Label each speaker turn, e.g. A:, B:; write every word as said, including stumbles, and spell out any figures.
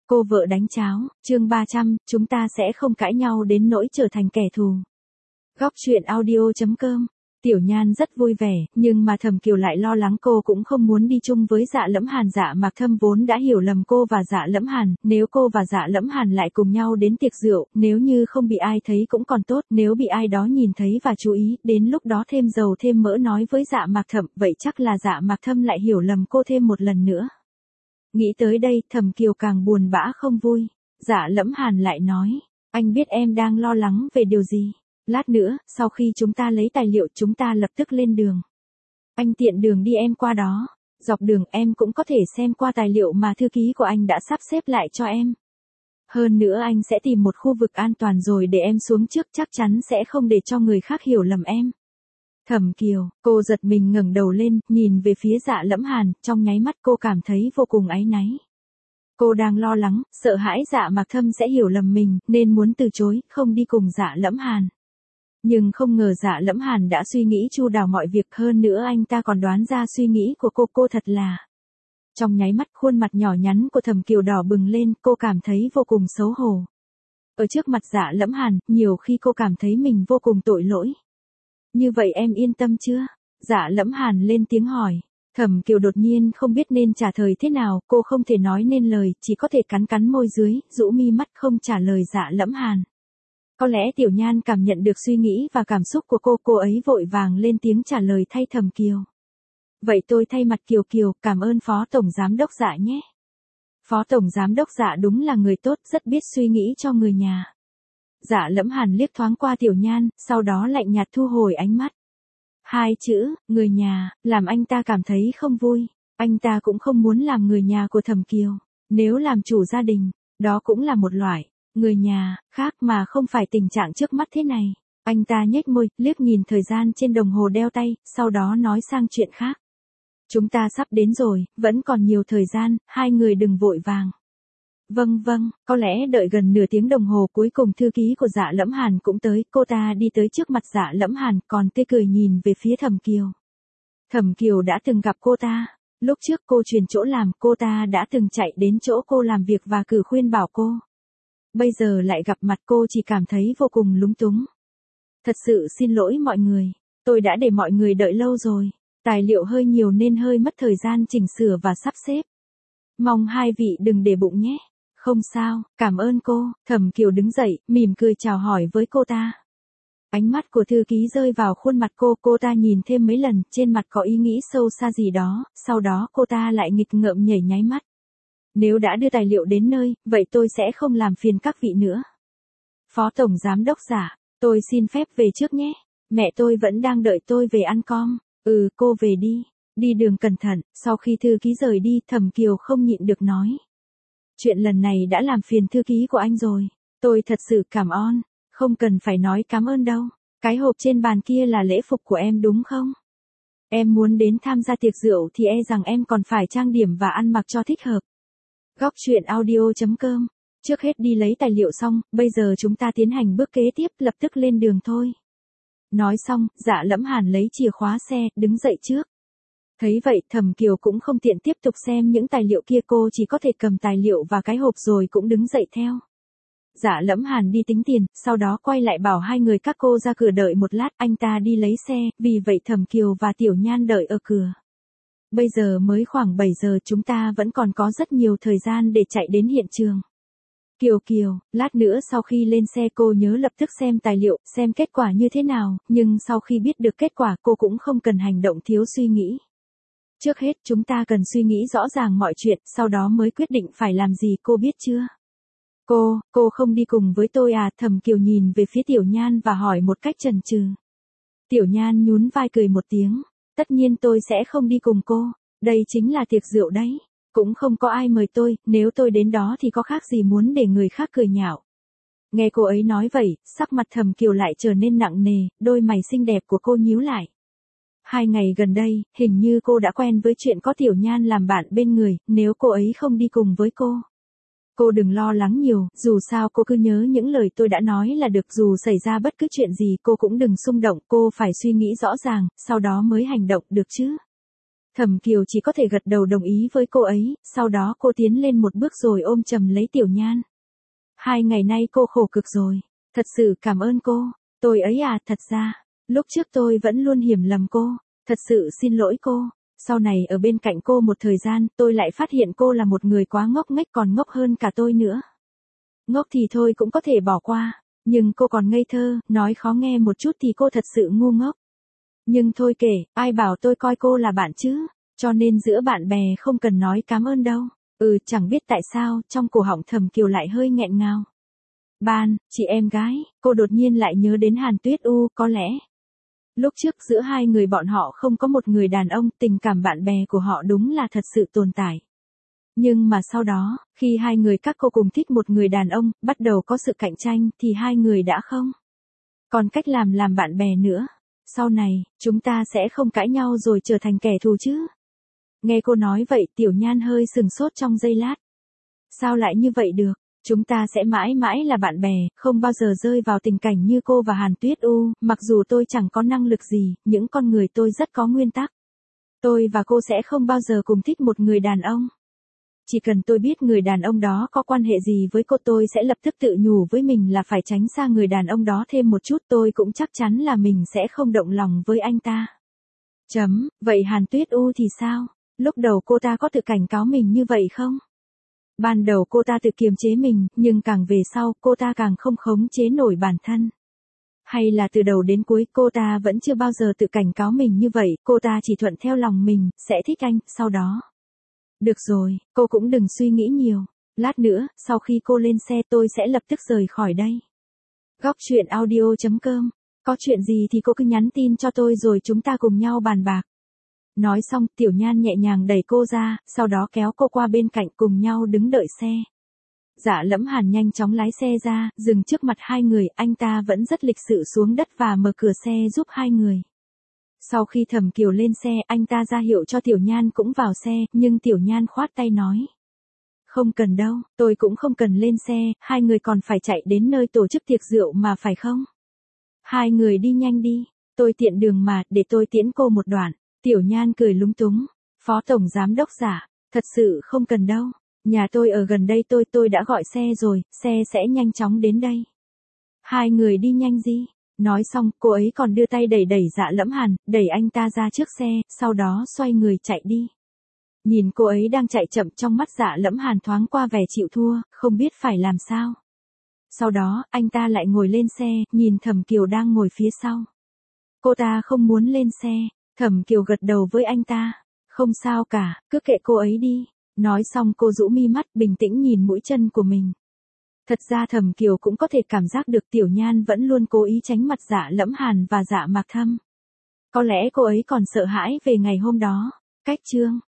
A: Cô vợ đánh cháo, chương ba trăm, chúng ta sẽ không cãi nhau đến nỗi trở thành kẻ thù. Góc truyện audio chấm com. Tiểu Nhan rất vui vẻ, nhưng mà Thẩm Kiều lại lo lắng cô cũng không muốn đi chung với Dạ Lẫm Hàn. Dạ Mạc Thâm vốn đã hiểu lầm cô và Dạ Lẫm Hàn, nếu cô và Dạ Lẫm Hàn lại cùng nhau đến tiệc rượu, nếu như không bị ai thấy cũng còn tốt, nếu bị ai đó nhìn thấy và chú ý, đến lúc đó thêm dầu thêm mỡ nói với Dạ Mạc Thâm, vậy chắc là Dạ Mạc Thâm lại hiểu lầm cô thêm một lần nữa. Nghĩ tới đây, Thẩm Kiều càng buồn bã không vui. Dạ Lẫm Hàn lại nói, anh biết em đang lo lắng về điều gì. Lát nữa, sau khi chúng ta lấy tài liệu chúng ta lập tức lên đường. Anh tiện đường đi em qua đó. Dọc đường em cũng có thể xem qua tài liệu mà thư ký của anh đã sắp xếp lại cho em. Hơn nữa anh sẽ tìm một khu vực an toàn rồi để em xuống trước, chắc chắn sẽ không để cho người khác hiểu lầm em. Thẩm Kiều, cô giật mình ngẩng đầu lên, nhìn về phía Dạ Lẫm Hàn, trong nháy mắt cô cảm thấy vô cùng áy náy. Cô đang lo lắng, sợ hãi Dạ Mạc Thâm sẽ hiểu lầm mình, nên muốn từ chối, không đi cùng Dạ Lẫm Hàn. Nhưng không ngờ Dạ Lẫm Hàn đã suy nghĩ chu đáo mọi việc, hơn nữa anh ta còn đoán ra suy nghĩ của cô, cô thật là. Trong nháy mắt khuôn mặt nhỏ nhắn của Thẩm Kiều đỏ bừng lên, cô cảm thấy vô cùng xấu hổ. Ở trước mặt Dạ Lẫm Hàn, nhiều khi cô cảm thấy mình vô cùng tội lỗi. Như vậy em yên tâm chưa? Dạ Lẫm Hàn lên tiếng hỏi. Thẩm Kiều đột nhiên không biết nên trả lời thế nào, cô không thể nói nên lời, chỉ có thể cắn cắn môi dưới, rũ mi mắt không trả lời Dạ Lẫm Hàn. Có lẽ Tiểu Nhan cảm nhận được suy nghĩ và cảm xúc của cô, cô ấy vội vàng lên tiếng trả lời thay Thẩm Kiều. Vậy tôi thay mặt Kiều Kiều, cảm ơn Phó Tổng Giám Đốc Dạ nhé. Phó Tổng Giám Đốc Dạ đúng là người tốt, rất biết suy nghĩ cho người nhà. Dạ Lẫm Hàn liếc thoáng qua Tiểu Nhan, sau đó lạnh nhạt thu hồi ánh mắt. Hai chữ, người nhà, làm anh ta cảm thấy không vui. Anh ta cũng không muốn làm người nhà của Thẩm Kiều. Nếu làm chủ gia đình, đó cũng là một loại người nhà khác mà không phải tình trạng trước mắt thế này. Anh ta nhếch môi, liếc nhìn thời gian trên đồng hồ đeo tay, sau đó nói sang chuyện khác. Chúng ta sắp đến rồi, vẫn còn nhiều thời gian, hai người đừng vội vàng. Vâng vâng, có lẽ đợi gần nửa tiếng đồng hồ cuối cùng thư ký của Dạ Lẫm Hàn cũng tới, cô ta đi tới trước mặt Dạ Lẫm Hàn còn tươi cười nhìn về phía Thẩm Kiều. Thẩm Kiều đã từng gặp cô ta, lúc trước cô chuyển chỗ làm cô ta đã từng chạy đến chỗ cô làm việc và cử khuyên bảo cô. Bây giờ lại gặp mặt cô chỉ cảm thấy vô cùng lúng túng. Thật sự xin lỗi mọi người, tôi đã để mọi người đợi lâu rồi, tài liệu hơi nhiều nên hơi mất thời gian chỉnh sửa và sắp xếp. Mong hai vị đừng để bụng nhé. Không sao, cảm ơn cô. Thẩm Kiều đứng dậy, mỉm cười chào hỏi với cô ta. Ánh mắt của thư ký rơi vào khuôn mặt cô, cô ta nhìn thêm mấy lần, trên mặt có ý nghĩ sâu xa gì đó, sau đó cô ta lại nghịch ngợm nhảy nháy mắt. Nếu đã đưa tài liệu đến nơi, vậy tôi sẽ không làm phiền các vị nữa. Phó Tổng Giám Đốc Dạ, tôi xin phép về trước nhé. Mẹ tôi vẫn đang đợi tôi về ăn com. Ừ, cô về đi. Đi đường cẩn thận. Sau khi thư ký rời đi, Thẩm Kiều không nhịn được nói. Chuyện lần này đã làm phiền thư ký của anh rồi. Tôi thật sự cảm ơn. Không cần phải nói cảm ơn đâu. Cái hộp trên bàn kia là lễ phục của em đúng không? Em muốn đến tham gia tiệc rượu thì e rằng em còn phải trang điểm và ăn mặc cho thích hợp. Góc truyện audio chấm com. Trước hết đi lấy tài liệu xong, bây giờ chúng ta tiến hành bước kế tiếp, lập tức lên đường thôi. Nói xong, Dạ Lẫm Hàn lấy chìa khóa xe, đứng dậy trước. Thấy vậy, Thẩm Kiều cũng không tiện tiếp tục xem những tài liệu kia, cô chỉ có thể cầm tài liệu và cái hộp rồi cũng đứng dậy theo. Dạ Lẫm Hàn đi tính tiền, sau đó quay lại bảo hai người các cô ra cửa đợi một lát, anh ta đi lấy xe, vì vậy Thẩm Kiều và Tiểu Nhan đợi ở cửa. Bây giờ mới khoảng bảy giờ, chúng ta vẫn còn có rất nhiều thời gian để chạy đến hiện trường. Kiều Kiều, lát nữa sau khi lên xe cô nhớ lập tức xem tài liệu, xem kết quả như thế nào, nhưng sau khi biết được kết quả cô cũng không cần hành động thiếu suy nghĩ. Trước hết chúng ta cần suy nghĩ rõ ràng mọi chuyện, sau đó mới quyết định phải làm gì, cô biết chưa? Cô, cô không đi cùng với tôi à? Thẩm Kiều nhìn về phía Tiểu Nhan và hỏi một cách chần chừ. Tiểu Nhan nhún vai cười một tiếng. Tất nhiên tôi sẽ không đi cùng cô, đây chính là tiệc rượu đấy. Cũng không có ai mời tôi, nếu tôi đến đó thì có khác gì muốn để người khác cười nhạo. Nghe cô ấy nói vậy, sắc mặt Thẩm Kiều lại trở nên nặng nề, đôi mày xinh đẹp của cô nhíu lại. Hai ngày gần đây, hình như cô đã quen với chuyện có Tiểu Nhan làm bạn bên người, nếu cô ấy không đi cùng với cô. Cô đừng lo lắng nhiều, dù sao cô cứ nhớ những lời tôi đã nói là được, dù xảy ra bất cứ chuyện gì cô cũng đừng xung động, cô phải suy nghĩ rõ ràng, sau đó mới hành động được chứ. Thẩm Kiều chỉ có thể gật đầu đồng ý với cô ấy, sau đó cô tiến lên một bước rồi ôm chầm lấy Tiểu Nhan. Hai ngày nay cô khổ cực rồi, thật sự cảm ơn cô, tôi ấy à, thật ra, lúc trước tôi vẫn luôn hiểu lầm cô, thật sự xin lỗi cô, sau này ở bên cạnh cô một thời gian tôi lại phát hiện cô là một người quá ngốc nghếch còn ngốc hơn cả tôi nữa. Ngốc thì thôi cũng có thể bỏ qua, nhưng cô còn ngây thơ, nói khó nghe một chút thì cô thật sự ngu ngốc. Nhưng thôi kể, ai bảo tôi coi cô là bạn chứ, cho nên giữa bạn bè không cần nói cảm ơn đâu. Ừ, chẳng biết tại sao, trong cổ họng Thẩm Kiều lại hơi nghẹn ngào. Ban, chị em gái, cô đột nhiên lại nhớ đến Hàn Tuyết U, có lẽ. Lúc trước giữa hai người bọn họ không có một người đàn ông, tình cảm bạn bè của họ đúng là thật sự tồn tại. Nhưng mà sau đó, khi hai người các cô cùng thích một người đàn ông, bắt đầu có sự cạnh tranh, thì hai người đã không còn cách làm làm bạn bè nữa. Sau này, chúng ta sẽ không cãi nhau rồi trở thành kẻ thù chứ? Nghe cô nói vậy, Tiểu Nhan hơi sừng sốt trong giây lát. Sao lại như vậy được? Chúng ta sẽ mãi mãi là bạn bè, không bao giờ rơi vào tình cảnh như cô và Hàn Tuyết U, mặc dù tôi chẳng có năng lực gì, những con người tôi rất có nguyên tắc. Tôi và cô sẽ không bao giờ cùng thích một người đàn ông. Chỉ cần tôi biết người đàn ông đó có quan hệ gì với cô, tôi sẽ lập tức tự nhủ với mình là phải tránh xa người đàn ông đó thêm một chút, tôi cũng chắc chắn là mình sẽ không động lòng với anh ta. Chấm, vậy Hàn Tuyết U thì sao? Lúc đầu cô ta có tự cảnh cáo mình như vậy không? Ban đầu cô ta tự kiềm chế mình, nhưng càng về sau, cô ta càng không khống chế nổi bản thân. Hay là từ đầu đến cuối cô ta vẫn chưa bao giờ tự cảnh cáo mình như vậy, cô ta chỉ thuận theo lòng mình, sẽ thích anh, sau đó. Được rồi, cô cũng đừng suy nghĩ nhiều. Lát nữa, sau khi cô lên xe tôi sẽ lập tức rời khỏi đây. Góc truyện audio chấm com. Có chuyện gì thì cô cứ nhắn tin cho tôi rồi chúng ta cùng nhau bàn bạc. Nói xong, Tiểu Nhan nhẹ nhàng đẩy cô ra, sau đó kéo cô qua bên cạnh cùng nhau đứng đợi xe. Dạ Lẫm Hàn nhanh chóng lái xe ra, dừng trước mặt hai người, anh ta vẫn rất lịch sự xuống đất và mở cửa xe giúp hai người. Sau khi Thẩm Kiều lên xe, anh ta ra hiệu cho Tiểu Nhan cũng vào xe, nhưng Tiểu Nhan khoát tay nói. Không cần đâu, tôi cũng không cần lên xe, hai người còn phải chạy đến nơi tổ chức tiệc rượu mà phải không? Hai người đi nhanh đi, tôi tiện đường mà, để tôi tiễn cô một đoạn. Tiểu Nhan cười lúng túng. Phó Tổng Giám Đốc Giả, thật sự không cần đâu. Nhà tôi ở gần đây, tôi tôi đã gọi xe rồi, xe sẽ nhanh chóng đến đây. Hai người đi nhanh gì? Nói xong, cô ấy còn đưa tay đẩy đẩy Dạ Lẫm Hàn, đẩy anh ta ra trước xe, sau đó xoay người chạy đi. Nhìn cô ấy đang chạy chậm, trong mắt Dạ Lẫm Hàn thoáng qua vẻ chịu thua, không biết phải làm sao. Sau đó, anh ta lại ngồi lên xe, nhìn Thẩm Kiều đang ngồi phía sau. Cô ta không muốn lên xe, Thẩm Kiều gật đầu với anh ta. Không sao cả, cứ kệ cô ấy đi. Nói xong cô rũ mi mắt bình tĩnh nhìn mũi chân của mình. Thật ra Thẩm Kiều cũng có thể cảm giác được Tiểu Nhan vẫn luôn cố ý tránh mặt Dạ Lẫm Hàn và Dạ Mạc Thâm. Có lẽ cô ấy còn sợ hãi về ngày hôm đó. Cách chương